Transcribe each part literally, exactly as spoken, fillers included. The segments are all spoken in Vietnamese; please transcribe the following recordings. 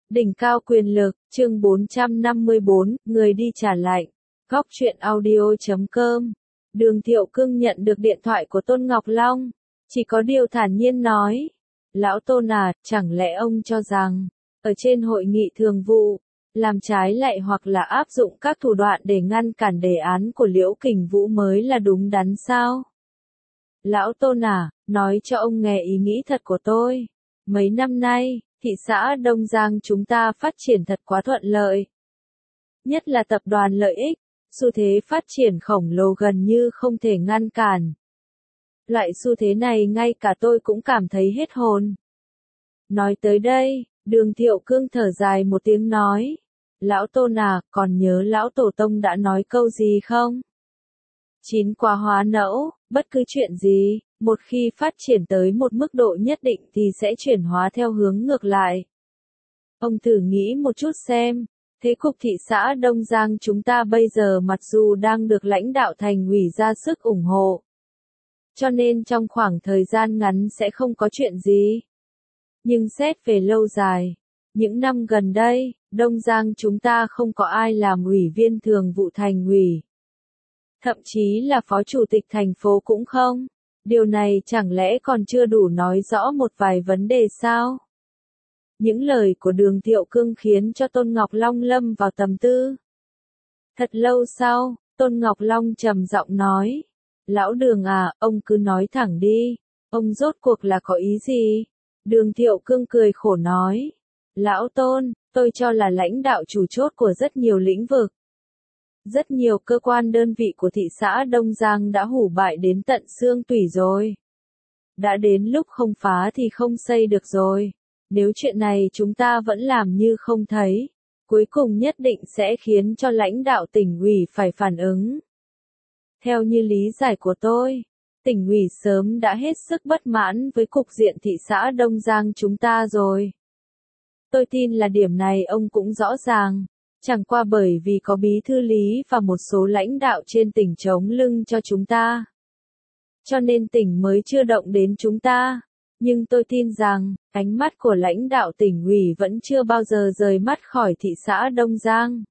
Đỉnh cao quyền lực, chương bốn trăm năm mươi bốn, người đi trả lạnh. Góc truyện audio chấm com. Đường Thiệu Cương nhận được điện thoại của Tôn Ngọc Long. Chỉ có điều thản nhiên nói. Lão Tôn à, chẳng lẽ ông cho rằng, ở trên hội nghị thường vụ, làm trái lại hoặc là áp dụng các thủ đoạn để ngăn cản đề án của Liễu Kình Vũ mới là đúng đắn sao? Lão Tôn à, nói cho ông nghe ý nghĩ thật của tôi. Mấy năm nay, thị xã Đông Giang chúng ta phát triển thật quá thuận lợi. Nhất là tập đoàn lợi ích, xu thế phát triển khổng lồ gần như không thể ngăn cản. Loại xu thế này ngay cả tôi cũng cảm thấy hết hồn. Nói tới đây, Đường Thiệu Cương thở dài một tiếng nói. Lão Tôn à, còn nhớ lão tổ tông đã nói câu gì không? Chín quả hóa nẫu, bất cứ chuyện gì, một khi phát triển tới một mức độ nhất định thì sẽ chuyển hóa theo hướng ngược lại. Ông thử nghĩ một chút xem, thế cục thị xã Đông Giang chúng ta bây giờ mặc dù đang được lãnh đạo thành ủy ra sức ủng hộ. Cho nên trong khoảng thời gian ngắn sẽ không có chuyện gì. Nhưng xét về lâu dài, những năm gần đây, Đông Giang chúng ta không có ai làm ủy viên thường vụ thành ủy. Thậm chí là phó chủ tịch thành phố cũng không. Điều này chẳng lẽ còn chưa đủ nói rõ một vài vấn đề sao? Những lời của Đường Thiệu Cương khiến cho Tôn Ngọc Long lâm vào trầm tư. Thật lâu sau, Tôn Ngọc Long trầm giọng nói. Lão Đường à, ông cứ nói thẳng đi. Ông rốt cuộc là có ý gì? Đường Thiệu Cương cười khổ nói. Lão Tôn, tôi cho là lãnh đạo chủ chốt của rất nhiều lĩnh vực. Rất nhiều cơ quan đơn vị của thị xã Đông Giang đã hủ bại đến tận xương tủy rồi. Đã đến lúc không phá thì không xây được rồi. Nếu chuyện này chúng ta vẫn làm như không thấy, cuối cùng nhất định sẽ khiến cho lãnh đạo tỉnh ủy phải phản ứng. Theo như lý giải của tôi, tỉnh ủy sớm đã hết sức bất mãn với cục diện thị xã Đông Giang chúng ta rồi. Tôi tin là điểm này ông cũng rõ ràng. Chẳng qua bởi vì có bí thư lý và một số lãnh đạo trên tỉnh chống lưng cho chúng ta. Cho nên tỉnh mới chưa động đến chúng ta. Nhưng tôi tin rằng, ánh mắt của lãnh đạo tỉnh ủy vẫn chưa bao giờ rời mắt khỏi thị xã Đông Giang.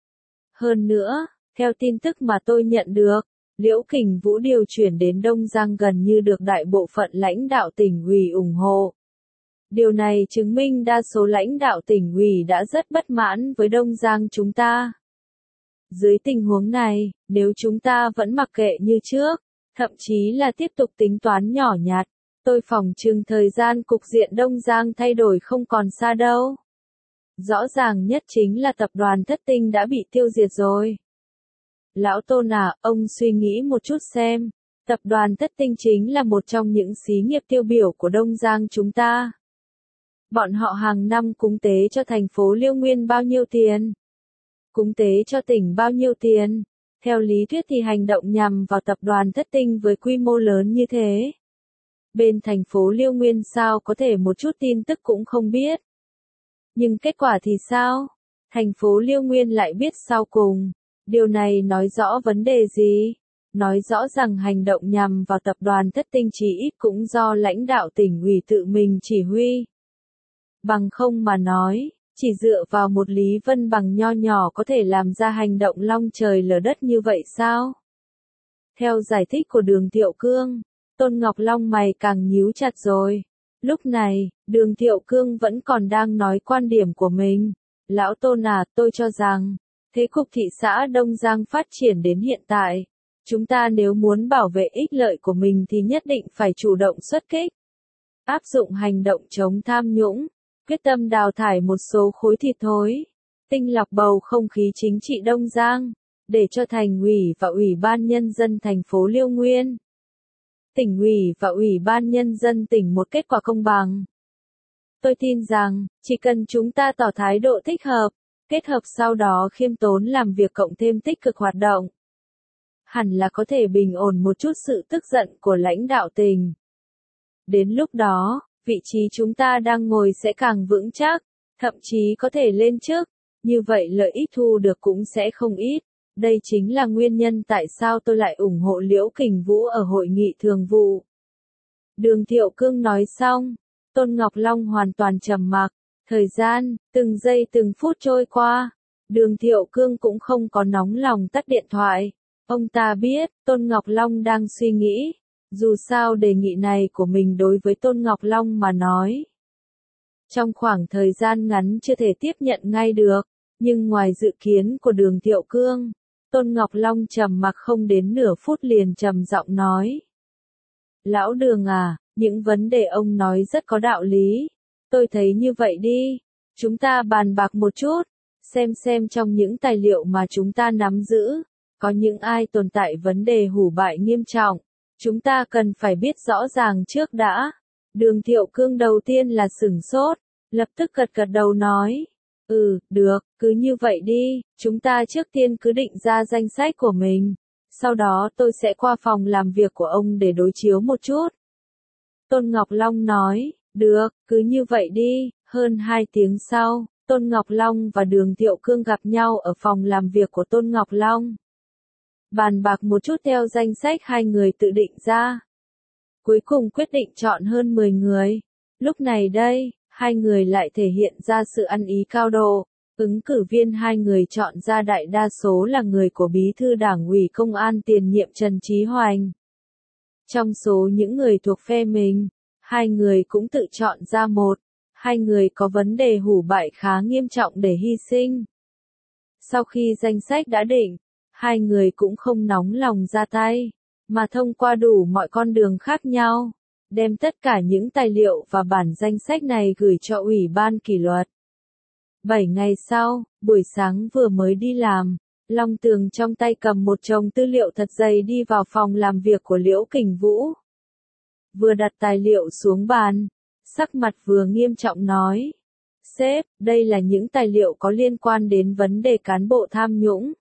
Hơn nữa, theo tin tức mà tôi nhận được, Liễu Kình Vũ điều chuyển đến Đông Giang gần như được đại bộ phận lãnh đạo tỉnh ủy ủng hộ. Điều này chứng minh đa số lãnh đạo tỉnh ủy đã rất bất mãn với Đông Giang chúng ta. Dưới tình huống này, nếu chúng ta vẫn mặc kệ như trước, thậm chí là tiếp tục tính toán nhỏ nhặt, tôi phỏng chừng thời gian cục diện Đông Giang thay đổi không còn xa đâu. Rõ ràng nhất chính là tập đoàn Thất Tinh đã bị tiêu diệt rồi. Lão Tôn à, ông suy nghĩ một chút xem, tập đoàn Thất Tinh chính là một trong những xí nghiệp tiêu biểu của Đông Giang chúng ta. Bọn họ hàng năm cúng tế cho thành phố Liêu Nguyên bao nhiêu tiền? Cúng tế cho tỉnh bao nhiêu tiền? Theo lý thuyết thì hành động nhằm vào tập đoàn Thất Tinh với quy mô lớn như thế. Bên thành phố Liêu Nguyên sao có thể một chút tin tức cũng không biết. Nhưng kết quả thì sao? Thành phố Liêu Nguyên lại biết sau cùng. Điều này nói rõ vấn đề gì? Nói rõ rằng hành động nhằm vào tập đoàn Thất Tinh chỉ ít cũng do lãnh đạo tỉnh ủy tự mình chỉ huy. Bằng không mà nói, chỉ dựa vào một Lý Vân Bằng nho nhỏ có thể làm ra hành động long trời lở đất như vậy sao? Theo giải thích của Đường Thiệu Cương, Tôn Ngọc Long mày càng nhíu chặt rồi. Lúc này, Đường Thiệu Cương vẫn còn đang nói quan điểm của mình. Lão Tôn à, tôi cho rằng, thế cục thị xã Đông Giang phát triển đến hiện tại, chúng ta nếu muốn bảo vệ ích lợi của mình thì nhất định phải chủ động xuất kích. Áp dụng hành động chống tham nhũng. Quyết tâm đào thải một số khối thịt thối, tinh lọc bầu không khí chính trị Đông Giang, để cho thành ủy và ủy ban nhân dân thành phố Liêu Nguyên, tỉnh ủy và ủy ban nhân dân tỉnh một kết quả công bằng. Tôi tin rằng, chỉ cần chúng ta tỏ thái độ thích hợp, kết hợp sau đó khiêm tốn làm việc cộng thêm tích cực hoạt động, hẳn là có thể bình ổn một chút sự tức giận của lãnh đạo tỉnh. Đến lúc đó, vị trí chúng ta đang ngồi sẽ càng vững chắc, thậm chí có thể lên chức, như vậy lợi ích thu được cũng sẽ không ít. Đây chính là nguyên nhân tại sao tôi lại ủng hộ Liễu Kình Vũ ở hội nghị thường vụ. Đường Thiệu Cương nói xong, Tôn Ngọc Long hoàn toàn trầm mặc, Thời gian, từng giây từng phút trôi qua, Đường Thiệu Cương cũng không có nóng lòng tắt điện thoại. Ông ta biết, Tôn Ngọc Long đang suy nghĩ. Dù sao đề nghị này của mình đối với Tôn Ngọc Long mà nói, trong khoảng thời gian ngắn chưa thể tiếp nhận ngay được, nhưng ngoài dự kiến của Đường Thiệu Cương, Tôn Ngọc Long trầm mặc không đến nửa phút liền trầm giọng nói. Lão Đường à, những vấn đề ông nói rất có đạo lý. Tôi thấy như vậy đi, chúng ta bàn bạc một chút, xem xem trong những tài liệu mà chúng ta nắm giữ, có những ai tồn tại vấn đề hủ bại nghiêm trọng. Chúng ta cần phải biết rõ ràng trước đã. Đường Thiệu Cương đầu tiên là sửng sốt, lập tức gật gật đầu nói. Ừ, được, cứ như vậy đi, chúng ta trước tiên cứ định ra danh sách của mình. Sau đó tôi sẽ qua phòng làm việc của ông để đối chiếu một chút. Tôn Ngọc Long nói, được, cứ như vậy đi. Hơn hai tiếng sau, Tôn Ngọc Long và Đường Thiệu Cương gặp nhau ở phòng làm việc của Tôn Ngọc Long. Bàn bạc một chút theo danh sách hai người tự định ra. Cuối cùng quyết định chọn hơn mười người. Lúc này đây, hai người lại thể hiện ra sự ăn ý cao độ. Ứng cử viên hai người chọn ra đại đa số là người của Bí thư Đảng ủy Công an tiền nhiệm Trần Chí Hoành. Trong số những người thuộc phe mình, hai người cũng tự chọn ra một, hai người có vấn đề hủ bại khá nghiêm trọng để hy sinh. Sau khi danh sách đã định, hai người cũng không nóng lòng ra tay, mà thông qua đủ mọi con đường khác nhau, đem tất cả những tài liệu và bản danh sách này gửi cho Ủy ban kỷ luật. Bảy ngày sau, buổi sáng vừa mới đi làm, Long Tường trong tay cầm một chồng tư liệu thật dày đi vào phòng làm việc của Liễu Kình Vũ. Vừa đặt tài liệu xuống bàn, sắc mặt vừa nghiêm trọng nói. Sếp, đây là những tài liệu có liên quan đến vấn đề cán bộ tham nhũng,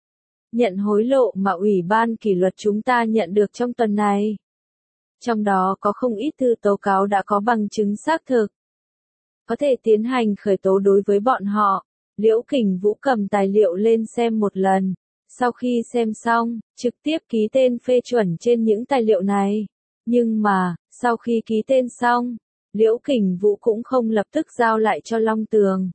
nhận hối lộ mà Ủy ban kỷ luật chúng ta nhận được trong tuần này. Trong đó có không ít thư tố cáo đã có bằng chứng xác thực, có thể tiến hành khởi tố đối với bọn họ. Liễu Kình Vũ cầm tài liệu lên xem một lần, sau khi xem xong, trực tiếp ký tên phê chuẩn trên những tài liệu này. Nhưng mà, sau khi ký tên xong, Liễu Kình Vũ cũng không lập tức giao lại cho Long Tường,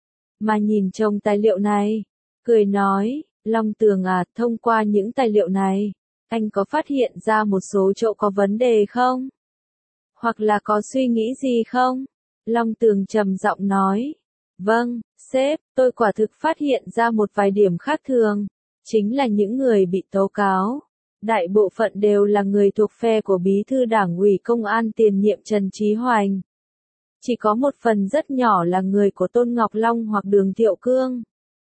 mà nhìn chồng tài liệu này, cười nói, Long Tường à, thông qua những tài liệu này, anh có phát hiện ra một số chỗ có vấn đề không? Hoặc là có suy nghĩ gì không? Long Tường trầm giọng nói, vâng, sếp, tôi quả thực phát hiện ra một vài điểm khác thường, chính là những người bị tố cáo. Đại bộ phận đều là người thuộc phe của Bí thư Đảng ủy Công an tiền nhiệm Trần Chí Hoành. Chỉ có một phần rất nhỏ là người của Tôn Ngọc Long hoặc Đường Thiệu Cương.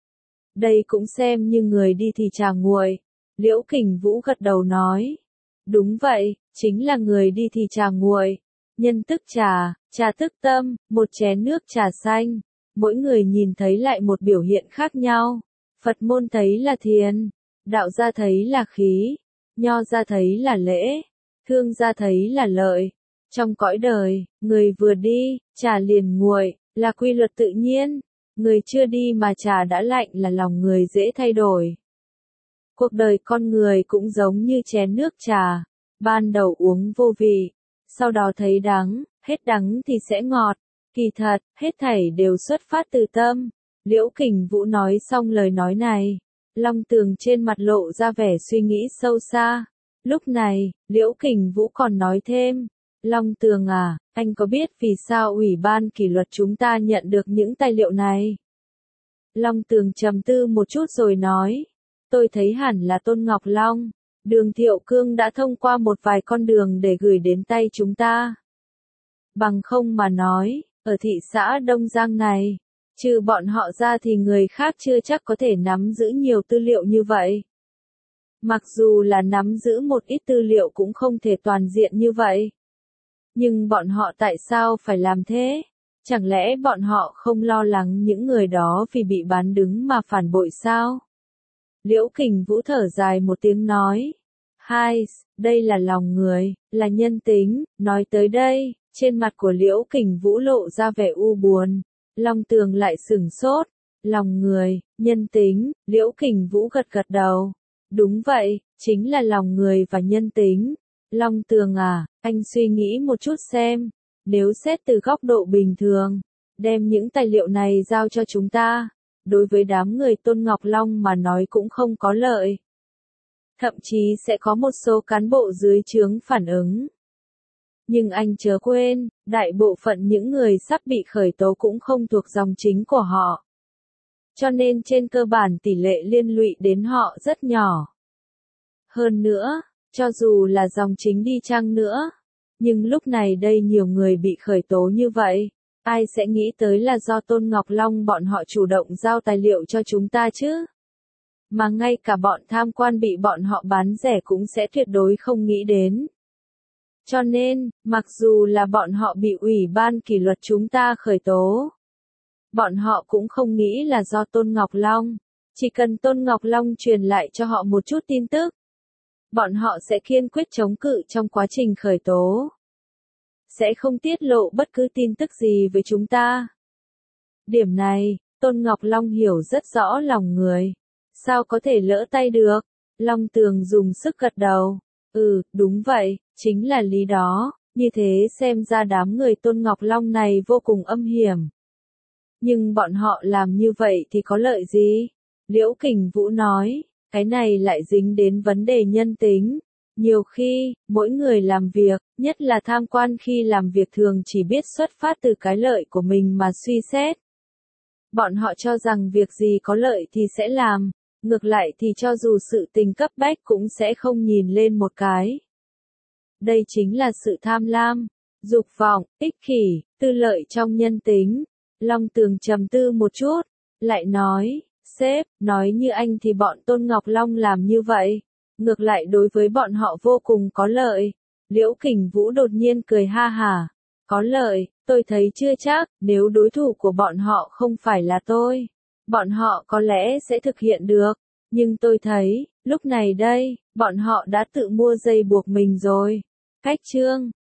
Đây cũng xem như người đi thì trà nguội. Liễu Kình Vũ gật đầu nói. Đúng vậy, chính là người đi thì trà nguội. Nhân tức trà, trà tức tâm, một chén nước trà xanh. Mỗi người nhìn thấy lại một biểu hiện khác nhau. Phật môn thấy là thiền, đạo gia thấy là khí, nho gia thấy là lễ, thương gia thấy là lợi. Trong cõi đời, người vừa đi, trà liền nguội, là quy luật tự nhiên. Người chưa đi mà trà đã lạnh là lòng người dễ thay đổi. Cuộc đời con người cũng giống như chén nước trà, ban đầu uống vô vị, sau đó thấy đắng, hết đắng thì sẽ ngọt. Kỳ thật, hết thảy đều xuất phát từ tâm. Liễu Kình Vũ nói xong lời nói này, Long Tường trên mặt lộ ra vẻ suy nghĩ sâu xa. Lúc này, Liễu Kình Vũ còn nói thêm, Long Tường à, anh có biết vì sao Ủy ban kỷ luật chúng ta nhận được những tài liệu này? Long Tường trầm tư một chút rồi nói, tôi thấy hẳn là Tôn Ngọc Long, Đường Thiệu Cương đã thông qua một vài con đường để gửi đến tay chúng ta. Bằng không mà nói, ở thị xã Đông Giang này, trừ bọn họ ra thì người khác chưa chắc có thể nắm giữ nhiều tư liệu như vậy. Mặc dù là nắm giữ một ít tư liệu cũng không thể toàn diện như vậy. Nhưng bọn họ tại sao phải làm thế? Chẳng lẽ bọn họ không lo lắng những người đó vì bị bán đứng mà phản bội sao? Liễu Kình Vũ thở dài một tiếng nói. Hai, đây là lòng người, là nhân tính. Nói tới đây, trên mặt của Liễu Kình Vũ lộ ra vẻ u buồn. Long Tường lại sửng sốt. Lòng người, nhân tính, Liễu Kình Vũ gật gật đầu. Đúng vậy, chính là lòng người và nhân tính. Long Tường à, anh suy nghĩ một chút xem. Nếu xét từ góc độ bình thường, đem những tài liệu này giao cho chúng ta, đối với đám người Tôn Ngọc Long mà nói cũng không có lợi. Thậm chí sẽ có một số cán bộ dưới trướng phản ứng. Nhưng anh chớ quên, đại bộ phận những người sắp bị khởi tố cũng không thuộc dòng chính của họ. Cho nên trên cơ bản tỷ lệ liên lụy đến họ rất nhỏ. Hơn nữa, cho dù là dòng chính đi chăng nữa, nhưng lúc này đây nhiều người bị khởi tố như vậy, ai sẽ nghĩ tới là do Tôn Ngọc Long bọn họ chủ động giao tài liệu cho chúng ta chứ? Mà ngay cả bọn tham quan bị bọn họ bán rẻ cũng sẽ tuyệt đối không nghĩ đến. Cho nên, mặc dù là bọn họ bị ủy ban kỷ luật chúng ta khởi tố, bọn họ cũng không nghĩ là do Tôn Ngọc Long. Chỉ cần Tôn Ngọc Long truyền lại cho họ một chút tin tức, bọn họ sẽ kiên quyết chống cự trong quá trình khởi tố. Sẽ không tiết lộ bất cứ tin tức gì với chúng ta. Điểm này, Tôn Ngọc Long hiểu rất rõ lòng người. Sao có thể lỡ tay được? Long Tường dùng sức gật đầu. Ừ, đúng vậy, chính là lý đó. Như thế xem ra đám người Tôn Ngọc Long này vô cùng âm hiểm. Nhưng bọn họ làm như vậy thì có lợi gì? Liễu Kình Vũ nói, cái này lại dính đến vấn đề nhân tính. Nhiều khi, mỗi người làm việc, nhất là tham quan khi làm việc thường chỉ biết xuất phát từ cái lợi của mình mà suy xét. Bọn họ cho rằng việc gì có lợi thì sẽ làm, ngược lại thì cho dù sự tình cấp bách cũng sẽ không nhìn lên một cái. Đây chính là sự tham lam, dục vọng, ích kỷ, tư lợi trong nhân tính. Long Tường trầm tư một chút, lại nói, sếp, nói như anh thì bọn Tôn Ngọc Long làm như vậy, ngược lại đối với bọn họ vô cùng có lợi. Liễu Kình Vũ đột nhiên cười ha hả, có lợi, tôi thấy chưa chắc, nếu đối thủ của bọn họ không phải là tôi, bọn họ có lẽ sẽ thực hiện được, nhưng tôi thấy, lúc này đây, bọn họ đã tự mua dây buộc mình rồi. Cách chương